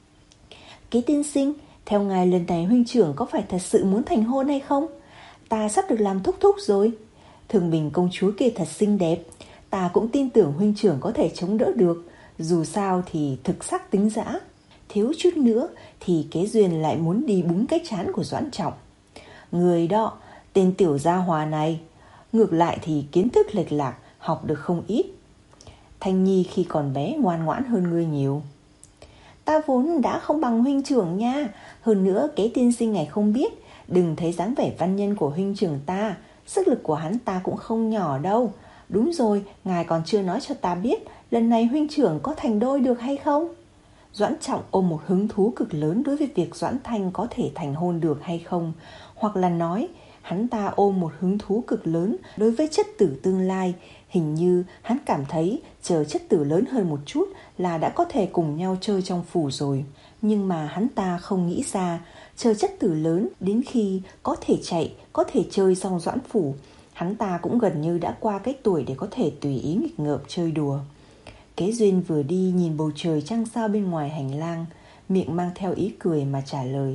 Kế tiên sinh, theo ngài lần này huynh trưởng có phải thật sự muốn thành hôn hay không? Ta sắp được làm thúc thúc rồi. Thường Bình công chúa kia thật xinh đẹp, ta cũng tin tưởng huynh trưởng có thể chống đỡ được. Dù sao thì thực sắc tính dã. Thiếu chút nữa thì Kế Duyên lại muốn đi búng cái trán của Doãn Trọng. Người đó, tên tiểu gia hòa này, ngược lại thì kiến thức lệch lạc, học được không ít. Thanh Nhi khi còn bé ngoan ngoãn hơn ngươi nhiều. Ta vốn đã không bằng huynh trưởng nha. Hơn nữa Kế tiên sinh ngài không biết, đừng thấy dáng vẻ văn nhân của huynh trưởng ta, sức lực của hắn ta cũng không nhỏ đâu. Đúng rồi, ngài còn chưa nói cho ta biết lần này huynh trưởng có thành đôi được hay không? Doãn Trọng ôm một hứng thú cực lớn đối với việc Doãn Thanh có thể thành hôn được hay không, hoặc là nói hắn ta ôm một hứng thú cực lớn đối với chất tử tương lai. Hình như hắn cảm thấy chờ chất tử lớn hơn một chút là đã có thể cùng nhau chơi trong phủ rồi. Nhưng mà hắn ta không nghĩ ra, chờ chất tử lớn đến khi có thể chạy, có thể chơi trong Doãn phủ, hắn ta cũng gần như đã qua cái tuổi để có thể tùy ý nghịch ngợm chơi đùa. Kế Duyên vừa đi nhìn bầu trời trăng sao bên ngoài hành lang, miệng mang theo ý cười mà trả lời.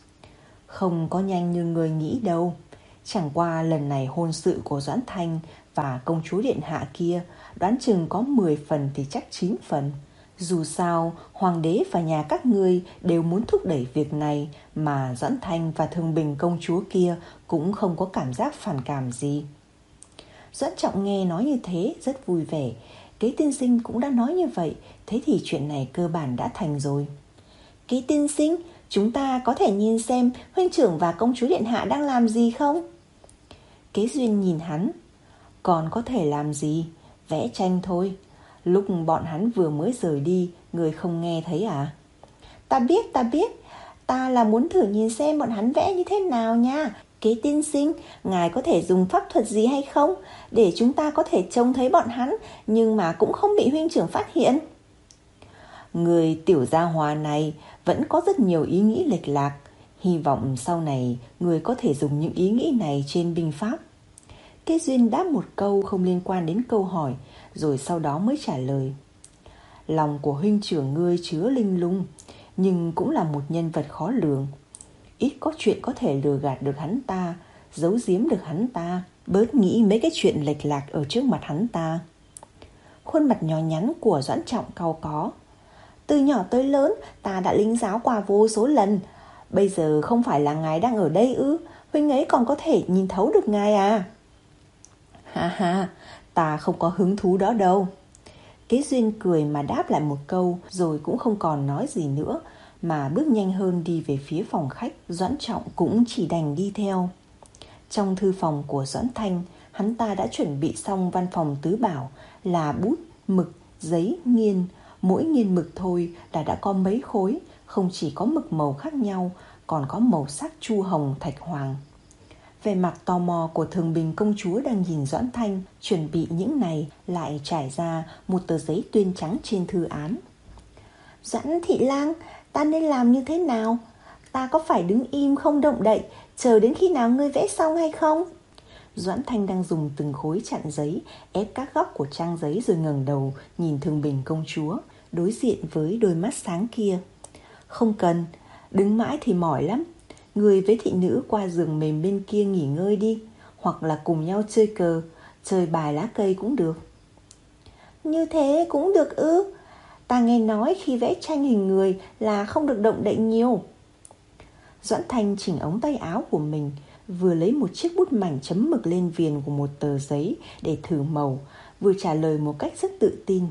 Không có nhanh như người nghĩ đâu. Chẳng qua lần này hôn sự của Doãn Thanh và công chúa điện hạ kia đoán chừng có mười phần thì chắc chín phần. Dù sao, hoàng đế và nhà các ngươi đều muốn thúc đẩy việc này, mà Doãn Thanh và Thường Bình công chúa kia cũng không có cảm giác phản cảm gì. Doãn Trọng nghe nói như thế rất vui vẻ. Kế tiên sinh cũng đã nói như vậy, thế thì chuyện này cơ bản đã thành rồi. Kế tiên sinh, chúng ta có thể nhìn xem huynh trưởng và công chúa điện hạ đang làm gì không? Kế Duyên nhìn hắn. Còn có thể làm gì? Vẽ tranh thôi. Lúc bọn hắn vừa mới rời đi, người không nghe thấy à? Ta biết, ta biết. Ta là muốn thử nhìn xem bọn hắn vẽ như thế nào nha. Kế tiên sinh, ngài có thể dùng pháp thuật gì hay không, để chúng ta có thể trông thấy bọn hắn, nhưng mà cũng không bị huynh trưởng phát hiện? Người tiểu gia hòa này vẫn có rất nhiều ý nghĩ lệch lạc. Hy vọng sau này người có thể dùng những ý nghĩ này trên binh pháp. Kế Duyên đáp một câu không liên quan đến câu hỏi, rồi sau đó mới trả lời. Lòng của huynh trưởng ngươi chứa linh lung, nhưng cũng là một nhân vật khó lường. Ít có chuyện có thể lừa gạt được hắn ta, giấu giếm được hắn ta, bớt nghĩ mấy cái chuyện lệch lạc ở trước mặt hắn ta. Khuôn mặt nhỏ nhắn của Doãn Trọng cau có. Từ nhỏ tới lớn, ta đã lĩnh giáo qua vô số lần. Bây giờ không phải là ngài đang ở đây ư? Huynh ấy còn có thể nhìn thấu được ngài à? Ha ha, ta không có hứng thú đó đâu. Kế Duyên cười mà đáp lại một câu, rồi cũng không còn nói gì nữa, mà bước nhanh hơn đi về phía phòng khách. Doãn Trọng cũng chỉ đành đi theo. Trong thư phòng của Doãn Thanh, hắn ta đã chuẩn bị xong văn phòng tứ bảo là bút, mực, giấy, nghiên. Mỗi nghiên mực thôi đã đã có mấy khối, không chỉ có mực màu khác nhau, còn có màu sắc chu hồng, thạch hoàng. Về mặt tò mò của Thường Bình công chúa đang nhìn Doãn Thanh chuẩn bị những này, lại trải ra một tờ giấy tuyên trắng trên thư án. Doãn thị lang, ta nên làm như thế nào? Ta có phải đứng im không động đậy, chờ đến khi nào ngươi vẽ xong hay không? Doãn Thanh đang dùng từng khối chặn giấy, ép các góc của trang giấy rồi ngẩng đầu nhìn Thường Bình công chúa, đối diện với đôi mắt sáng kia. Không cần, đứng mãi thì mỏi lắm. Người với thị nữ qua giường mềm bên kia nghỉ ngơi đi, hoặc là cùng nhau chơi cờ, chơi bài lá cây cũng được. Như thế cũng được ư? Ta nghe nói khi vẽ tranh hình người là không được động đậy nhiều. Doãn Thanh chỉnh ống tay áo của mình, vừa lấy một chiếc bút mảnh chấm mực lên viền của một tờ giấy để thử màu, vừa trả lời một cách rất tự tin.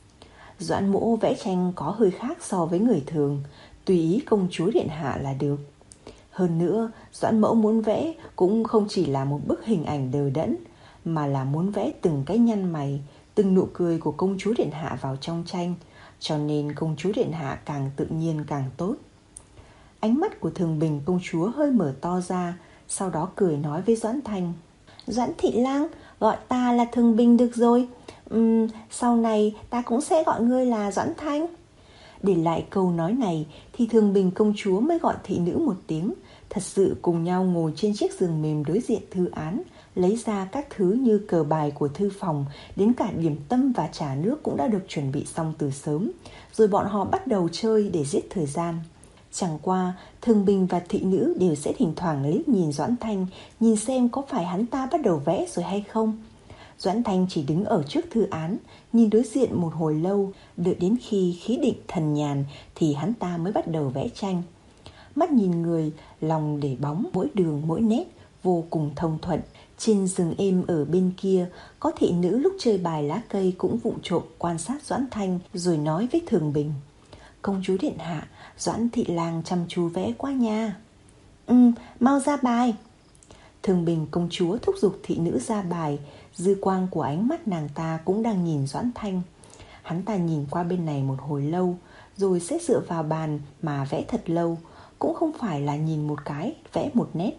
Doãn mỗ vẽ tranh có hơi khác so với người thường, tùy ý công chúa điện hạ là được. Hơn nữa, Doãn mẫu muốn vẽ cũng không chỉ là một bức hình ảnh đờ đẫn, mà là muốn vẽ từng cái nhăn mày, từng nụ cười của công chúa điện hạ vào trong tranh, cho nên công chúa điện hạ càng tự nhiên càng tốt. Ánh mắt của Thường Bình công chúa hơi mở to ra, sau đó cười nói với Doãn Thanh. Doãn thị lang, gọi ta là Thường Bình được rồi. uhm, Sau này ta cũng sẽ gọi ngươi là Doãn Thanh. Để lại câu nói này thì Thường Bình công chúa mới gọi thị nữ một tiếng, thật sự cùng nhau ngồi trên chiếc giường mềm đối diện thư án, lấy ra các thứ như cờ bài của thư phòng, đến cả điểm tâm và trà nước cũng đã được chuẩn bị xong từ sớm, rồi bọn họ bắt đầu chơi để giết thời gian. Chẳng qua, Thường Bình và thị nữ đều sẽ thỉnh thoảng liếc nhìn Doãn Thanh, nhìn xem có phải hắn ta bắt đầu vẽ rồi hay không. Doãn Thanh chỉ đứng ở trước thư án, nhìn đối diện một hồi lâu, đợi đến khi khí định thần nhàn thì hắn ta mới bắt đầu vẽ tranh. Mắt nhìn người, lòng để bóng mỗi đường mỗi nét, vô cùng thông thuận. Trên giường êm ở bên kia, có thị nữ lúc chơi bài lá cây cũng vụng trộm quan sát Doãn Thanh, rồi nói với Thường Bình. Công chúa điện hạ, Doãn thị lang chăm chú vẽ quá nha. Ừ, mau ra bài. Thường Bình công chúa thúc giục thị nữ ra bài, dư quang của ánh mắt nàng ta cũng đang nhìn Doãn Thanh. Hắn ta nhìn qua bên này một hồi lâu, rồi sẽ dựa vào bàn mà vẽ thật lâu, cũng không phải là nhìn một cái, vẽ một nét.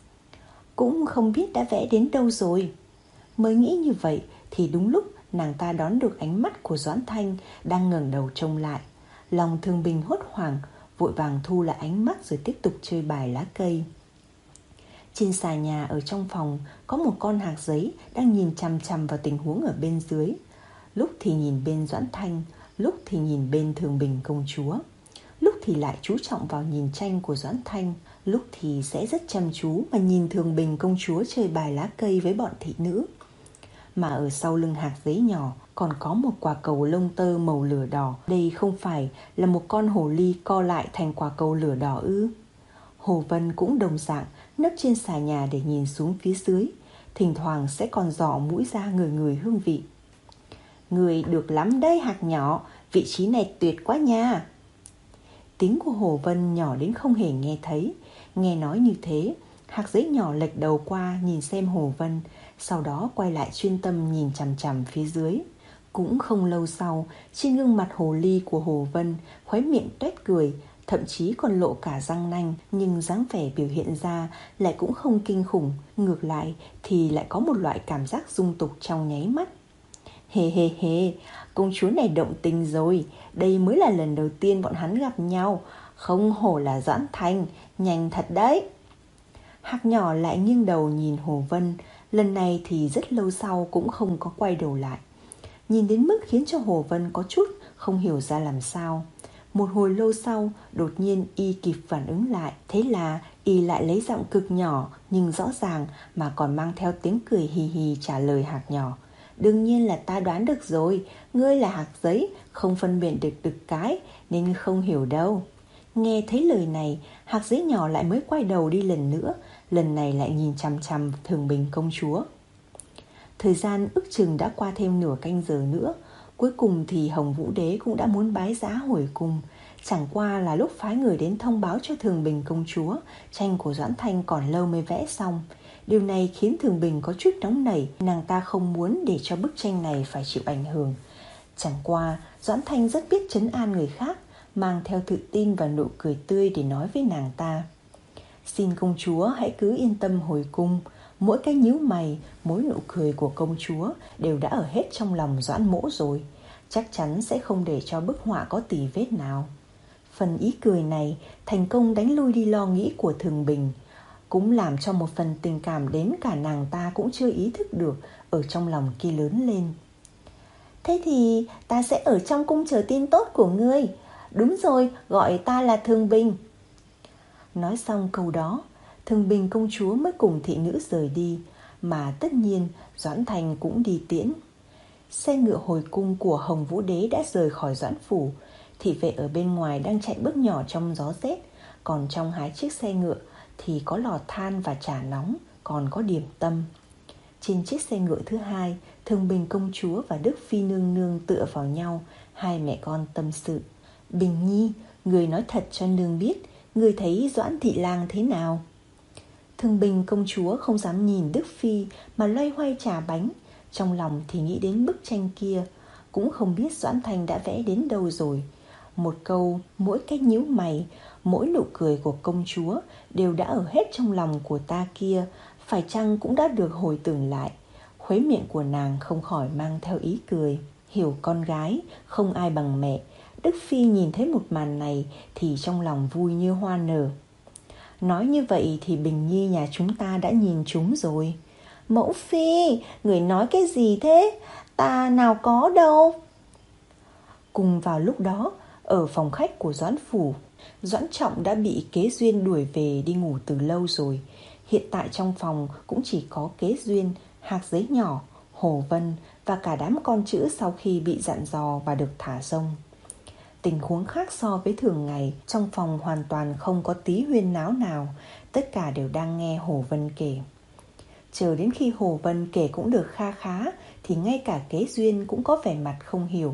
Cũng không biết đã vẽ đến đâu rồi. Mới nghĩ như vậy thì đúng lúc nàng ta đón được ánh mắt của Doãn Thanh đang ngẩng đầu trông lại. Lòng Thường Bình hốt hoảng, vội vàng thu lại ánh mắt rồi tiếp tục chơi bài lá cây. Trên xà nhà ở trong phòng có một con hạc giấy đang nhìn chằm chằm vào tình huống ở bên dưới. Lúc thì nhìn bên Doãn Thanh, lúc thì nhìn bên Thường Bình công chúa, lúc thì lại chú trọng vào nhìn tranh của Doãn Thanh, lúc thì sẽ rất chăm chú mà nhìn Thường Bình công chúa chơi bài lá cây với bọn thị nữ. Mà ở sau lưng hạc giấy nhỏ còn có một quả cầu lông tơ màu lửa đỏ. Đây không phải là một con hồ ly co lại thành quả cầu lửa đỏ ư? Hồ Vân cũng đồng dạng nấp trên xà nhà để nhìn xuống phía dưới. thỉnh thoảng sẽ còn giỏ mũi ra ngửi ngửi hương vị. Người được lắm đấy Hạc nhỏ, vị trí này tuyệt quá nha. Tiếng của Hồ Vân nhỏ đến không hề nghe thấy. Nghe nói như thế, Hạc giấy nhỏ lệch đầu qua nhìn xem Hồ Vân, sau đó quay lại chuyên tâm nhìn chằm chằm phía dưới. Cũng không lâu sau, trên gương mặt hồ ly của Hồ Vân, khóe miệng tuét cười, thậm chí còn lộ cả răng nanh, nhưng dáng vẻ biểu hiện ra lại cũng không kinh khủng, ngược lại thì lại có một loại cảm giác dung tục trong nháy mắt. Hề hề hề, công chúa này động tình rồi, đây mới là lần đầu tiên bọn hắn gặp nhau, không hổ là Doãn Thành, nhanh thật đấy. Hạc nhỏ lại nghiêng đầu nhìn Hồ Vân, lần này thì rất lâu sau cũng không có quay đầu lại. Nhìn đến mức khiến cho Hồ Vân có chút không hiểu ra làm sao. Một hồi lâu sau, đột nhiên y kịp phản ứng lại. Thế là y lại lấy giọng cực nhỏ nhưng rõ ràng mà còn mang theo tiếng cười hì hì trả lời Hạc nhỏ. Đương nhiên là ta đoán được rồi, ngươi là Hạc giấy, không phân biệt được đực cái nên không hiểu đâu. Nghe thấy lời này, Hạc giấy nhỏ lại mới quay đầu đi lần nữa, lần này lại nhìn chằm chằm Thường Bình công chúa. Thời gian ước chừng đã qua thêm nửa canh giờ nữa. Cuối cùng thì Hồng Vũ Đế cũng đã muốn bái giá hồi cung. Chẳng qua là lúc phái người đến thông báo cho Thường Bình công chúa tranh của Doãn Thanh còn lâu mới vẽ xong. Điều này khiến Thường Bình có chút nóng nảy. Nàng ta không muốn để cho bức tranh này phải chịu ảnh hưởng. Chẳng qua Doãn Thanh rất biết trấn an người khác, mang theo tự tin và nụ cười tươi để nói với nàng ta: Xin công chúa hãy cứ yên tâm hồi cung. Mỗi cái nhíu mày, mỗi nụ cười của công chúa đều đã ở hết trong lòng Doãn Mỗ rồi. Chắc chắn sẽ không để cho bức họa có tì vết nào. Phần ý cười này thành công đánh lui đi lo nghĩ của Thường Bình, cũng làm cho một phần tình cảm đến cả nàng ta cũng chưa ý thức được ở trong lòng kia lớn lên. Thế thì ta sẽ ở trong cung chờ tin tốt của ngươi. Đúng rồi, gọi ta là Thường Bình. Nói xong câu đó, Thường Bình công chúa mới cùng thị nữ rời đi, mà tất nhiên Doãn Thành cũng đi tiễn. Xe ngựa hồi cung của Hồng Vũ Đế đã rời khỏi Doãn phủ. Thị vệ ở bên ngoài đang chạy bước nhỏ trong gió rét, còn trong hai chiếc xe ngựa thì có lò than và trà nóng, còn có điểm tâm. Trên chiếc xe ngựa thứ hai, Thường Bình công chúa và Đức Phi nương nương tựa vào nhau, hai mẹ con tâm sự. Bình Nhi, người nói thật cho nương biết, người thấy Doãn thị lang thế nào? Thường Bình công chúa không dám nhìn Đức Phi mà loay hoay trà bánh, trong lòng thì nghĩ đến bức tranh kia, cũng không biết Doãn Thành đã vẽ đến đâu rồi. Một câu, mỗi cái nhíu mày, mỗi nụ cười của công chúa đều đã ở hết trong lòng của ta kia, phải chăng cũng đã được hồi tưởng lại. Khuấy miệng của nàng không khỏi mang theo ý cười. Hiểu con gái, không ai bằng mẹ. Đức Phi nhìn thấy một màn này thì trong lòng vui như hoa nở. Nói như vậy thì Bình Nhi nhà chúng ta đã nhìn chúng rồi. Mẫu Phi, người nói cái gì thế? Ta nào có đâu. Cùng vào lúc đó, ở phòng khách của Doãn phủ, Doãn Trọng đã bị Kế Duyên đuổi về đi ngủ từ lâu rồi. Hiện tại trong phòng cũng chỉ có Kế Duyên, Hạc giấy nhỏ, Hồ Vân và cả đám con chữ sau khi bị dặn dò và được thả rông. Tình huống khác so với thường ngày, trong phòng hoàn toàn không có tí huyên náo nào, tất cả đều đang nghe Hồ Vân kể. Chờ đến khi Hồ Vân kể cũng được kha khá thì ngay cả Kế Duyên cũng có vẻ mặt không hiểu.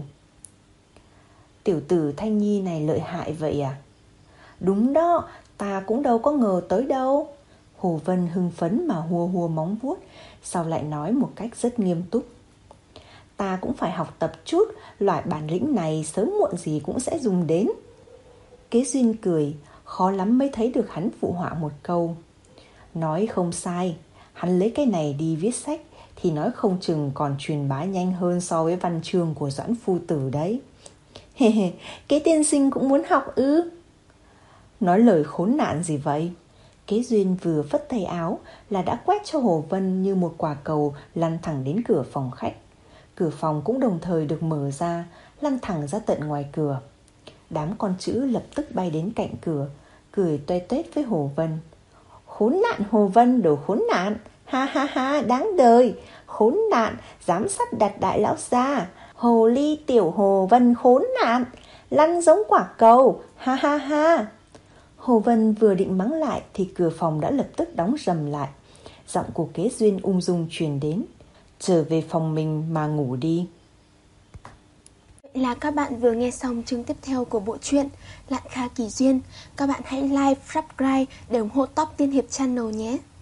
Tiểu tử Thanh Nhi này lợi hại vậy à? Đúng đó, ta cũng đâu có ngờ tới đâu. Hồ Vân hưng phấn mà hùa hùa móng vuốt, sau lại nói một cách rất nghiêm túc. Ta cũng phải học tập chút, loại bản lĩnh này sớm muộn gì cũng sẽ dùng đến. Kế Duyên cười, khó lắm mới thấy được hắn phụ họa một câu. Nói không sai, hắn lấy cái này đi viết sách thì nói không chừng còn truyền bá nhanh hơn so với văn chương của Doãn phu tử đấy. Hề hề, Kế tiên sinh cũng muốn học ư? Nói lời khốn nạn gì vậy? Kế Duyên vừa phất tay áo là đã quét cho Hồ Vân như một quả cầu lăn thẳng đến cửa phòng khách. Cửa phòng cũng đồng thời được mở ra, lăn thẳng ra tận ngoài cửa. Đám con chữ lập tức bay đến cạnh cửa, cười toe toét với Hồ Vân. Khốn nạn Hồ Vân, đồ khốn nạn, ha ha ha, đáng đời. Khốn nạn, dám sắp đặt đại lão gia. Hồ ly tiểu Hồ Vân khốn nạn, lăn giống quả cầu, ha ha ha. Hồ Vân vừa định mắng lại thì cửa phòng đã lập tức đóng rầm lại. Giọng của Kế Duyên ung dung truyền đến. Trở về phòng mình mà ngủ đi. Vậy là các bạn vừa nghe xong chương tiếp theo của bộ truyện Lạn Kha Kỳ Duyên. Các bạn hãy like, subscribe để ủng hộ Top Tiên Hiệp Channel nhé.